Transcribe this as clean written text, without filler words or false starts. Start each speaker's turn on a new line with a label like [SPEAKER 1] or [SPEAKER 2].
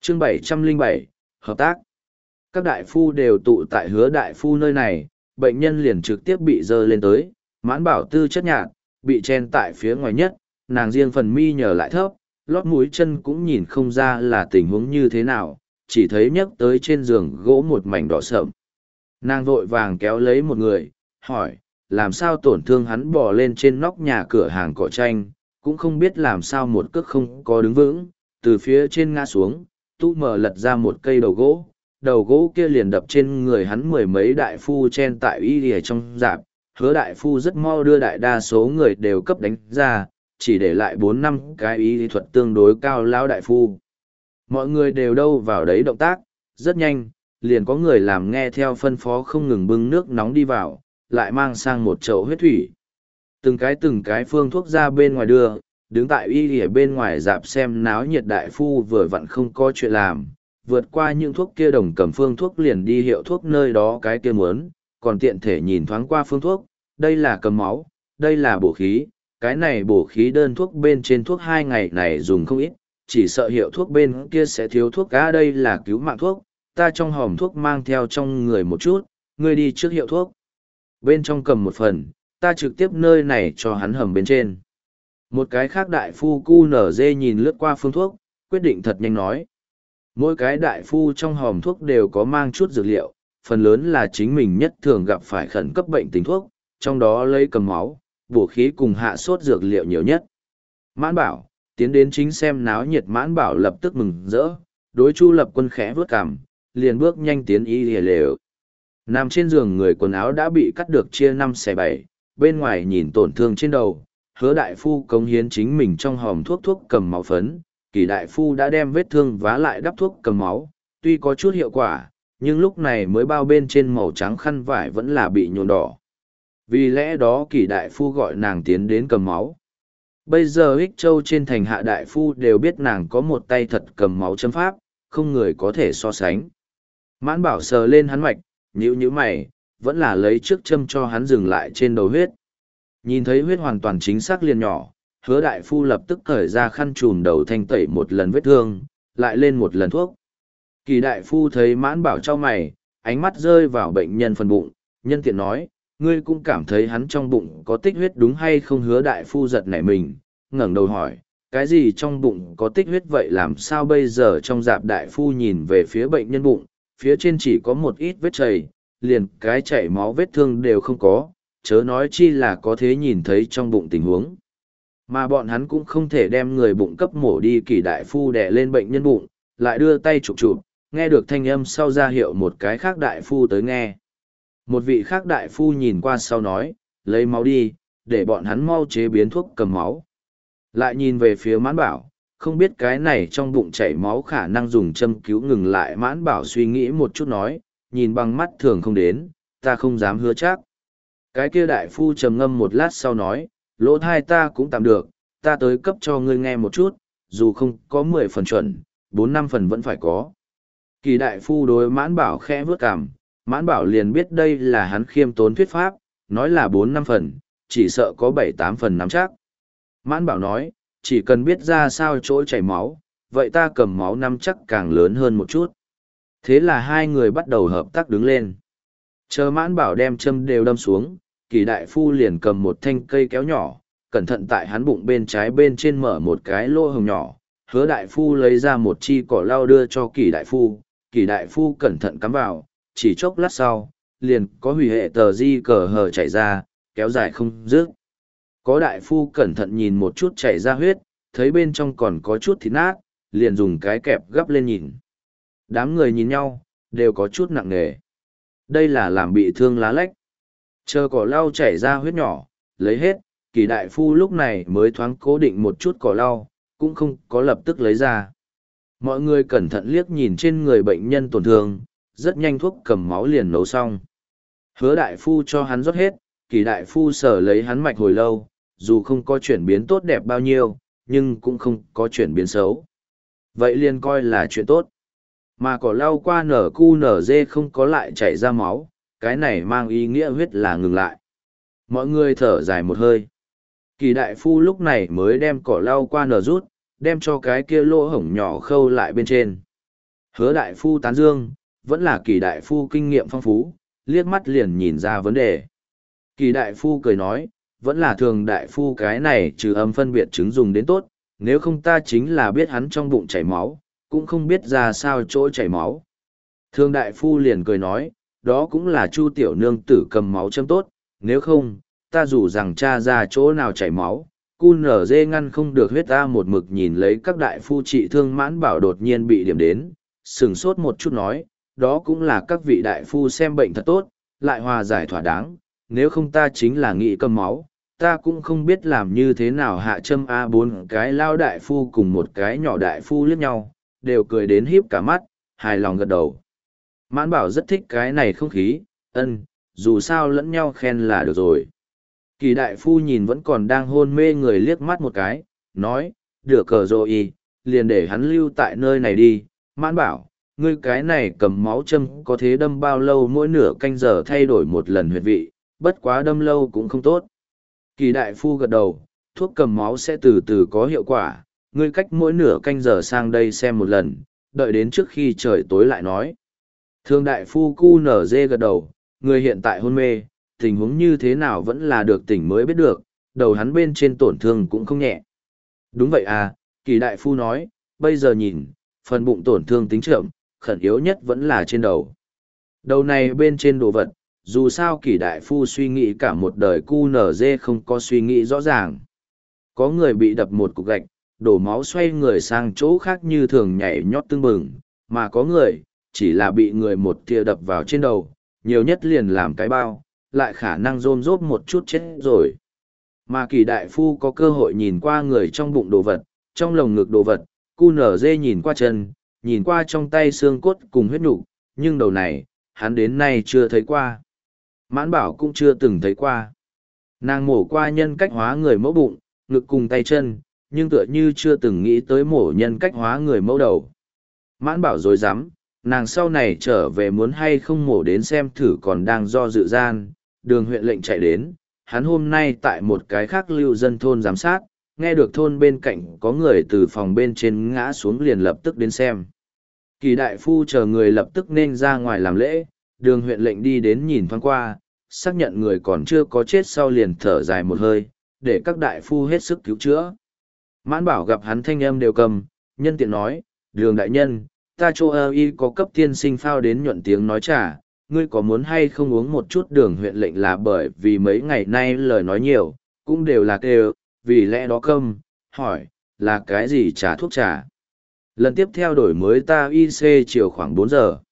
[SPEAKER 1] Chương 707, Hợp tác. Các đại phu đều tụ tại Hứa đại phu nơi này, bệnh nhân liền trực tiếp bị dơ lên tới, Mãn Bảo tư chất nhạt, bị chen tại phía ngoài nhất, nàng riêng phần mi nhờ lại thấp, lót mũi chân cũng nhìn không ra là tình huống như thế nào, chỉ thấy nhấc tới trên giường gỗ một mảnh đỏ sợm. Nàng vội vàng kéo lấy một người, hỏi, làm sao tổn thương hắn bò lên trên nóc nhà cửa hàng cỏ tranh, cũng không biết làm sao một cước không có đứng vững, từ phía trên ngã xuống, tu mờ lật ra một cây đầu gỗ kia liền đập trên người hắn mười mấy đại phu chen tại y lìa trong dạp. Hứa đại phu rất mau đưa đại đa số người đều cấp đánh ra, chỉ để lại 4-5 cái y lý thuật tương đối cao lão đại phu. Mọi người đều đâu vào đấy động tác, rất nhanh, liền có người làm nghe theo phân phó không ngừng bưng nước nóng đi vào, lại mang sang một chậu huyết thủy. Từng cái phương thuốc ra bên ngoài đưa, đứng tại y lìa bên ngoài dạp xem náo nhiệt đại phu vừa vặn không có chuyện làm, vượt qua những thuốc kia đồng cầm phương thuốc liền đi hiệu thuốc nơi đó cái kia muốn, còn tiện thể nhìn thoáng qua phương thuốc, đây là cầm máu, đây là bổ khí, cái này bổ khí đơn thuốc bên trên thuốc 2 ngày này dùng không ít, chỉ sợ hiệu thuốc bên kia sẽ thiếu thuốc đây là cứu mạng thuốc, ta trong hòm thuốc mang theo trong người một chút, ngươi đi trước hiệu thuốc. Bên trong cầm một phần, ta trực tiếp nơi này cho hắn hầm bên trên. Một cái khác đại phu cu nở dê nhìn lướt qua phương thuốc, quyết định thật nhanh nói. Mỗi cái đại phu trong hòm thuốc đều có mang chút dược liệu, phần lớn là chính mình nhất thường gặp phải khẩn cấp bệnh tình thuốc, trong đó lấy cầm máu, bổ khí cùng hạ sốt dược liệu nhiều nhất. Mãn Bảo, tiến đến chính xem náo nhiệt Mãn Bảo lập tức mừng rỡ, đối Chu Lập Quân khẽ vướt cằm, liền bước nhanh tiến y lìa lều. Nằm trên giường người quần áo đã bị cắt được chia 5/7, bên ngoài nhìn tổn thương trên đầu, Hứa đại phu cống hiến chính mình trong hòm thuốc cầm máu phấn, Kỳ đại phu đã đem vết thương vá lại đắp thuốc cầm máu, tuy có chút hiệu quả, nhưng lúc này mới bao bên trên màu trắng khăn vải vẫn là bị nhuộm đỏ. Vì lẽ đó Kỳ đại phu gọi nàng tiến đến cầm máu. Bây giờ Ích Châu trên thành Hạ đại phu đều biết nàng có một tay thật cầm máu châm pháp, không người có thể so sánh. Mãn Bảo sờ lên hắn mạch, nhíu mày, vẫn là lấy trước châm cho hắn dừng lại trên đầu huyết. Nhìn thấy huyết hoàn toàn chính xác liền nhỏ, Hứa đại phu lập tức cởi ra khăn trùm đầu thanh tẩy một lần vết thương, lại lên một lần thuốc. Kỳ đại phu thấy Mãn Bảo trao mày, ánh mắt rơi vào bệnh nhân phần bụng, nhân tiện nói, ngươi cũng cảm thấy hắn trong bụng có tích huyết đúng hay không? Hứa đại phu giật nảy mình, ngẩng đầu hỏi, cái gì trong bụng có tích huyết vậy làm sao bây giờ? Trong dạp đại phu nhìn về phía bệnh nhân bụng, phía trên chỉ có một ít vết chảy, liền cái chảy máu vết thương đều không có, chớ nói chi là có thể nhìn thấy trong bụng tình huống. Mà bọn hắn cũng không thể đem người bụng cấp mổ đi. Kỳ đại phu đè lên bệnh nhân bụng, lại đưa tay chụp, nghe được thanh âm sau ra hiệu một cái khác đại phu tới nghe. Một vị khác đại phu nhìn qua sau nói, lấy máu đi, để bọn hắn mau chế biến thuốc cầm máu. Lại nhìn về phía Mãn Bảo, không biết cái này trong bụng chảy máu khả năng dùng châm cứu ngừng lại. Mãn Bảo suy nghĩ một chút nói, nhìn bằng mắt thường không đến, ta không dám hứa chắc. Cái kia đại phu trầm ngâm một lát sau nói, lỗ thai ta cũng tạm được, ta tới cấp cho ngươi nghe một chút, dù không có 10 phần chuẩn, 4-5 phần vẫn phải có. Kỳ đại phu đối Mãn Bảo khẽ vướt cằm, Mãn Bảo liền biết đây là hắn khiêm tốn thuyết pháp, nói là 4-5 phần, chỉ sợ có 7-8 phần nắm chắc. Mãn Bảo nói, chỉ cần biết ra sao chỗ chảy máu, vậy ta cầm máu nắm chắc càng lớn hơn một chút. Thế là hai người bắt đầu hợp tác đứng lên. Chờ Mãn Bảo đem châm đều đâm xuống, Kỳ đại phu liền cầm một thanh cây kéo nhỏ, cẩn thận tại hắn bụng bên trái bên trên mở một cái lỗ hổng nhỏ. Hứa đại phu lấy ra một chi cỏ lau đưa cho Kỳ đại phu cẩn thận cắm vào, chỉ chốc lát sau, liền có hủy hệ tờ di cờ hờ chảy ra, kéo dài không dứt. Có đại phu cẩn thận nhìn một chút chảy ra huyết, thấy bên trong còn có chút thịt nát, liền dùng cái kẹp gắp lên nhìn. Đám người nhìn nhau, đều có chút nặng nề. Đây là làm bị thương lá lách. Chờ cỏ lau chảy ra huyết nhỏ, lấy hết, Kỳ đại phu lúc này mới thoáng cố định một chút cỏ lau, cũng không có lập tức lấy ra. Mọi người cẩn thận liếc nhìn trên người bệnh nhân tổn thương, rất nhanh thuốc cầm máu liền nấu xong. Hứa đại phu cho hắn rót hết, Kỳ đại phu sở lấy hắn mạch hồi lâu, dù không có chuyển biến tốt đẹp bao nhiêu, nhưng cũng không có chuyển biến xấu. Vậy liền coi là chuyện tốt. Mà cỏ lau qua nở dê không có lại chảy ra máu, cái này mang ý nghĩa huyết là ngừng lại. Mọi người thở dài một hơi. Kỳ đại phu lúc này mới đem cỏ lau qua nở rút, đem cho cái kia lỗ hổng nhỏ khâu lại bên trên. Hứa đại phu tán dương, vẫn là Kỳ đại phu kinh nghiệm phong phú, liếc mắt liền nhìn ra vấn đề. Kỳ đại phu cười nói, vẫn là Thường đại phu cái này trừ âm phân biệt chứng dùng đến tốt, nếu không ta chính là biết hắn trong bụng chảy máu, cũng không biết ra sao chỗ chảy máu. Thường đại phu liền cười nói, đó cũng là Chu tiểu nương tử cầm máu châm tốt, nếu không, ta dù rằng cha ra chỗ nào chảy máu, cu nở dê ngăn không được huyết. Ta một mực nhìn lấy các đại phu trị thương Mãn Bảo đột nhiên bị điểm đến, sửng sốt một chút nói, đó cũng là các vị đại phu xem bệnh thật tốt, lại hòa giải thỏa đáng, nếu không ta chính là nghị cầm máu, ta cũng không biết làm như thế nào hạ châm. Bốn cái lao đại phu cùng một cái nhỏ đại phu liếc nhau, đều cười đến híp cả mắt, hài lòng gật đầu. Mãn Bảo rất thích cái này không khí, dù sao lẫn nhau khen là được rồi. Kỳ đại phu nhìn vẫn còn đang hôn mê người liếc mắt một cái, nói, được cờ rồi, liền để hắn lưu tại nơi này đi. Mãn Bảo, ngươi cái này cầm máu châm có thế đâm bao lâu, mỗi nửa canh giờ thay đổi một lần huyệt vị, bất quá đâm lâu cũng không tốt. Kỳ đại phu gật đầu, thuốc cầm máu sẽ từ từ có hiệu quả, ngươi cách mỗi nửa canh giờ sang đây xem một lần, đợi đến trước khi trời tối lại nói. Thương đại phu cu nở dê gật đầu, người hiện tại hôn mê, tình huống như thế nào vẫn là được tỉnh mới biết được, đầu hắn bên trên tổn thương cũng không nhẹ. Đúng vậy à, Kỳ đại phu nói, bây giờ nhìn, phần bụng tổn thương tính chậm, khẩn yếu nhất vẫn là trên đầu. Đầu này bên trên đồ vật, dù sao Kỳ đại phu suy nghĩ cả một đời cu nở dê không có suy nghĩ rõ ràng. Có người bị đập một cục gạch, đổ máu xoay người sang chỗ khác như thường nhảy nhót tưng bừng, mà có người, chỉ là bị người một tia đập vào trên đầu, nhiều nhất liền làm cái bao, lại khả năng rôm rốp một chút chết rồi. Mà Kỳ đại phu có cơ hội nhìn qua người trong bụng đồ vật, trong lồng ngực đồ vật, cu nở dê nhìn qua chân, nhìn qua trong tay xương cốt cùng huyết nhục, nhưng đầu này, hắn đến nay chưa thấy qua. Mãn Bảo cũng chưa từng thấy qua. Nàng mổ qua nhân cách hóa người mẫu bụng, ngực cùng tay chân, nhưng tựa như chưa từng nghĩ tới mổ nhân cách hóa người mẫu đầu. Mãn Bảo dối rắm nàng sau này trở về muốn hay không mổ đến xem thử còn đang do dự gian, Đường huyện lệnh chạy đến, hắn hôm nay tại một cái khác lưu dân thôn giám sát, nghe được thôn bên cạnh có người từ phòng bên trên ngã xuống liền lập tức đến xem. Kỳ đại phu chờ người lập tức nên ra ngoài làm lễ, Đường huyện lệnh đi đến nhìn thoáng qua, xác nhận người còn chưa có chết sau liền thở dài một hơi, để các đại phu hết sức cứu chữa. Mãn Bảo gặp hắn thanh âm đều cầm, nhân tiện nói, Đường đại nhân, ta chỗ y có cấp tiên sinh phao đến nhuận tiếng nói trả, ngươi có muốn hay không uống một chút. Đường huyện lệnh là bởi vì mấy ngày nay lời nói nhiều, cũng đều là kêu, vì lẽ đó câm, hỏi, là cái gì trà thuốc trà? Lần tiếp theo đổi mới ta IC chiều khoảng 4 giờ.